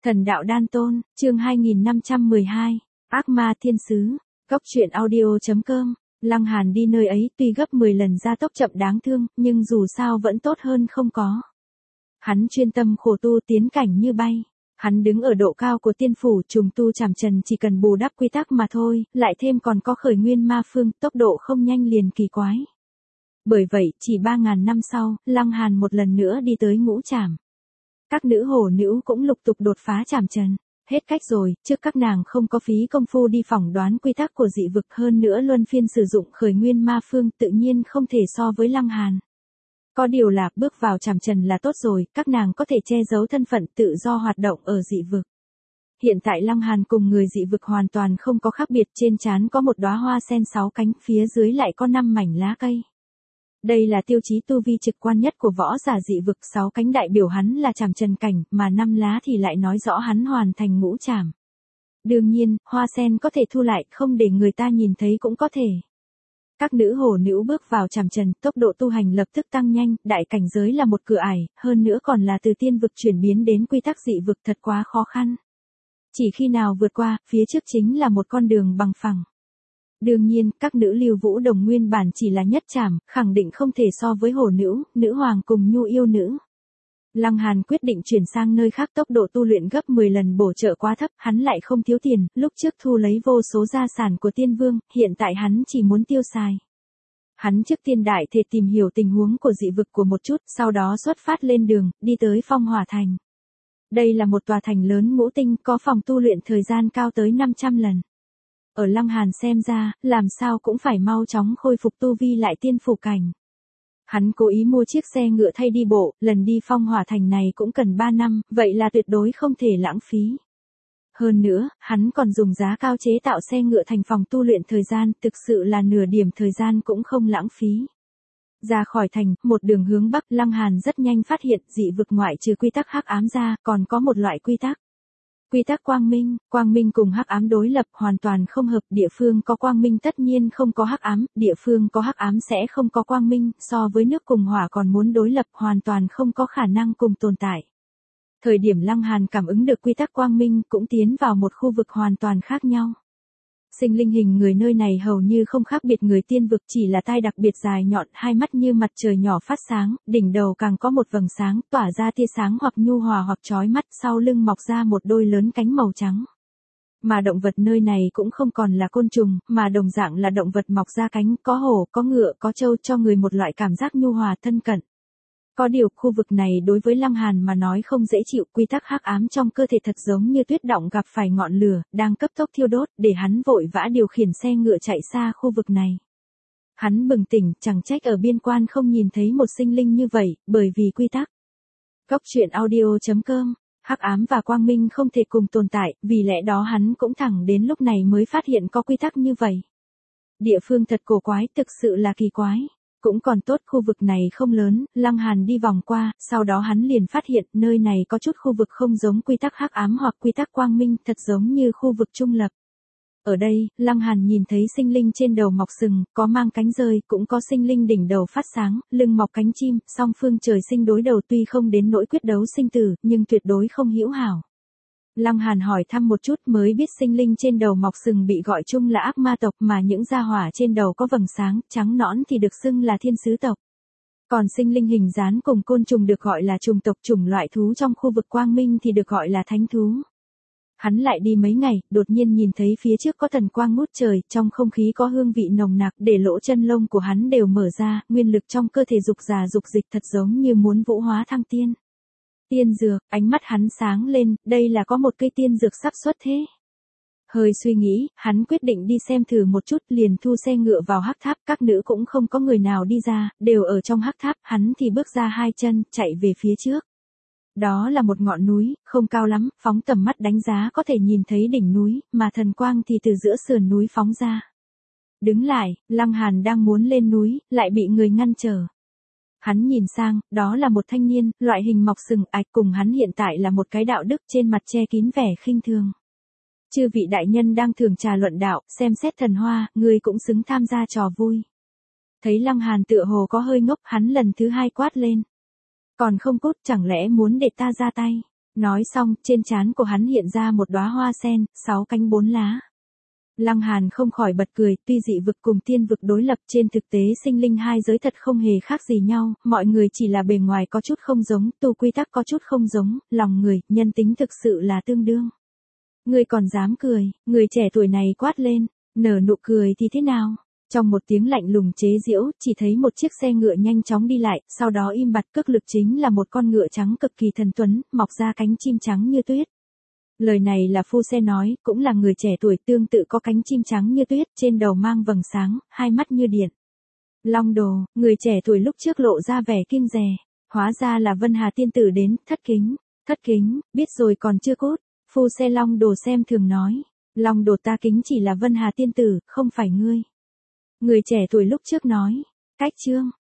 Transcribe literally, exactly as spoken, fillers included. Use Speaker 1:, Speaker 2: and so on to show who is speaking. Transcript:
Speaker 1: Thần đạo đan tôn, chương hai nghìn năm trăm mười hai, ác ma thiên sứ, góc truyện audio chấm com. Lăng Hàn đi nơi ấy tuy gấp mười lần gia tốc chậm đáng thương, nhưng dù sao vẫn tốt hơn không có. Hắn chuyên tâm khổ tu tiến cảnh như bay. Hắn đứng ở độ cao của tiên phủ trùng tu chảm trần chỉ cần bù đắp quy tắc mà thôi, lại thêm còn có khởi nguyên ma phương, tốc độ không nhanh liền kỳ quái. Bởi vậy, chỉ ba ngàn năm sau, Lăng Hàn một lần nữa đi tới ngũ trảm. Các nữ hổ nữ cũng lục tục đột phá chảm trần. Hết cách rồi, trước các nàng không có phí công phu đi phỏng đoán quy tắc của dị vực, hơn nữa luân phiên sử dụng khởi nguyên ma phương, tự nhiên không thể so với Lăng Hàn. Có điều là bước vào chảm trần là tốt rồi, các nàng có thể che giấu thân phận tự do hoạt động ở dị vực. Hiện tại Lăng Hàn cùng người dị vực hoàn toàn không có khác biệt, trên trán có một đóa hoa sen sáu cánh, phía dưới lại có năm mảnh lá cây. Đây là tiêu chí tu vi trực quan nhất của võ giả dị vực, sáu cánh đại biểu hắn là chảm trần cảnh, mà năm lá thì lại nói rõ hắn hoàn thành ngũ trảm. Đương nhiên, hoa sen có thể thu lại, không để người ta nhìn thấy cũng có thể. Các nữ hổ nữ bước vào chảm trần, tốc độ tu hành lập tức tăng nhanh, đại cảnh giới là một cửa ải, hơn nữa còn là từ tiên vực chuyển biến đến quy tắc dị vực, thật quá khó khăn. Chỉ khi nào vượt qua, phía trước chính là một con đường bằng phẳng. Đương nhiên, các nữ Lưu Vũ Đồng nguyên bản chỉ là nhất trảm, khẳng định không thể so với hổ nữ, nữ hoàng cùng nhu yêu nữ. Lăng Hàn quyết định chuyển sang nơi khác, tốc độ tu luyện gấp mười lần bổ trợ quá thấp, hắn lại không thiếu tiền, lúc trước thu lấy vô số gia sản của tiên vương, hiện tại hắn chỉ muốn tiêu xài. Hắn trước tiên đại thể tìm hiểu tình huống của dị vực của một chút, sau đó xuất phát lên đường, đi tới Phong Hỏa Thành. Đây là một tòa thành lớn ngũ tinh, có phòng tu luyện thời gian cao tới năm trăm lần. Ở Lăng Hàn xem ra, làm sao cũng phải mau chóng khôi phục tu vi lại tiên phủ cảnh. Hắn cố ý mua chiếc xe ngựa thay đi bộ, lần đi Phong Hỏa Thành này cũng cần ba năm, vậy là tuyệt đối không thể lãng phí. Hơn nữa, hắn còn dùng giá cao chế tạo xe ngựa thành phòng tu luyện thời gian, thực sự là nửa điểm thời gian cũng không lãng phí. Ra khỏi thành, một đường hướng bắc, Lăng Hàn rất nhanh phát hiện dị vực ngoại trừ quy tắc hắc ám ra, còn có một loại quy tắc. Quy tắc quang minh, quang minh cùng hắc ám đối lập hoàn toàn không hợp, địa phương có quang minh tất nhiên không có hắc ám, địa phương có hắc ám sẽ không có quang minh, so với nước cùng hỏa còn muốn đối lập hoàn toàn không có khả năng cùng tồn tại. Thời điểm Lăng Hàn cảm ứng được quy tắc quang minh cũng tiến vào một khu vực hoàn toàn khác nhau. Sinh linh hình người nơi này hầu như không khác biệt người tiên vực, chỉ là tai đặc biệt dài nhọn, hai mắt như mặt trời nhỏ phát sáng, đỉnh đầu càng có một vầng sáng, tỏa ra tia sáng hoặc nhu hòa hoặc chói mắt, sau lưng mọc ra một đôi lớn cánh màu trắng. Mà động vật nơi này cũng không còn là côn trùng, mà đồng dạng là động vật mọc ra cánh, có hổ, có ngựa, có trâu, cho người một loại cảm giác nhu hòa thân cận. Có điều, khu vực này đối với Lăng Hàn mà nói không dễ chịu, quy tắc hắc ám trong cơ thể thật giống như tuyết động gặp phải ngọn lửa, đang cấp tốc thiêu đốt, để hắn vội vã điều khiển xe ngựa chạy xa khu vực này. Hắn bừng tỉnh, chẳng trách ở biên quan không nhìn thấy một sinh linh như vậy, bởi vì quy tắc. Góc truyện audio chấm com, hắc ám và quang minh không thể cùng tồn tại, vì lẽ đó hắn cũng thẳng đến lúc này mới phát hiện có quy tắc như vậy. Địa phương thật cổ quái, thực sự là kỳ quái. Cũng còn tốt khu vực này không lớn, Lăng Hàn đi vòng qua, sau đó hắn liền phát hiện nơi này có chút khu vực không giống quy tắc hắc ám hoặc quy tắc quang minh, thật giống như khu vực trung lập. Ở đây, Lăng Hàn nhìn thấy sinh linh trên đầu mọc sừng, có mang cánh rơi, cũng có sinh linh đỉnh đầu phát sáng, lưng mọc cánh chim, song phương trời sinh đối đầu, tuy không đến nỗi quyết đấu sinh tử, nhưng tuyệt đối không hữu hảo. Lăng Hàn hỏi thăm một chút mới biết sinh linh trên đầu mọc sừng bị gọi chung là ác ma tộc, mà những gia hỏa trên đầu có vầng sáng, trắng nõn thì được xưng là thiên sứ tộc. Còn sinh linh hình dán cùng côn trùng được gọi là trùng tộc, chủng loại thú trong khu vực quang minh thì được gọi là thánh thú. Hắn lại đi mấy ngày, đột nhiên nhìn thấy phía trước có thần quang ngút trời, trong không khí có hương vị nồng nặc, để lỗ chân lông của hắn đều mở ra, nguyên lực trong cơ thể dục già dục dịch thật giống như muốn vũ hóa thăng tiên. Tiên dược, ánh mắt hắn sáng lên, đây là có một cây tiên dược sắp xuất thế. Hơi suy nghĩ, hắn quyết định đi xem thử một chút, liền thu xe ngựa vào hắc tháp, các nữ cũng không có người nào đi ra, đều ở trong hắc tháp, hắn thì bước ra hai chân, chạy về phía trước. Đó là một ngọn núi, không cao lắm, phóng tầm mắt đánh giá có thể nhìn thấy đỉnh núi, mà thần quang thì từ giữa sườn núi phóng ra. Đứng lại, Lăng Hàn đang muốn lên núi, lại bị người ngăn trở. Hắn nhìn sang, đó là một thanh niên, loại hình mọc sừng ạch, cùng hắn hiện tại là một cái đạo đức, trên mặt che kín vẻ khinh thường. Chư vị đại nhân đang thường trà luận đạo, xem xét thần hoa, ngươi cũng xứng tham gia trò vui. Thấy Lăng Hàn tựa hồ có hơi ngốc, hắn lần thứ hai quát lên. Còn không cút, chẳng lẽ muốn để ta ra tay? Nói xong, trên trán của hắn hiện ra một đóa hoa sen, sáu cánh bốn lá. Lăng Hàn không khỏi bật cười, tuy dị vực cùng tiên vực đối lập, trên thực tế sinh linh hai giới thật không hề khác gì nhau, mọi người chỉ là bề ngoài có chút không giống, tu quy tắc có chút không giống, lòng người, nhân tính thực sự là tương đương. Ngươi còn dám cười, người trẻ tuổi này quát lên, nở nụ cười thì thế nào? Trong một tiếng lạnh lùng chế giễu, chỉ thấy một chiếc xe ngựa nhanh chóng đi lại, sau đó im bặt, cước lực chính là một con ngựa trắng cực kỳ thần tuấn, mọc ra cánh chim trắng như tuyết. Lời này là phu xe nói, cũng là người trẻ tuổi tương tự có cánh chim trắng như tuyết, trên đầu mang vầng sáng, hai mắt như điện. Long Đồ, người trẻ tuổi lúc trước lộ ra vẻ kiêng dè, hóa ra là Vân Hà tiên tử đến, thất kính, thất kính, biết rồi còn chưa cút, phu xe Long Đồ xem thường nói, Long Đồ ta kính chỉ là Vân Hà tiên tử, không phải ngươi. Người trẻ tuổi lúc trước nói, cách chương,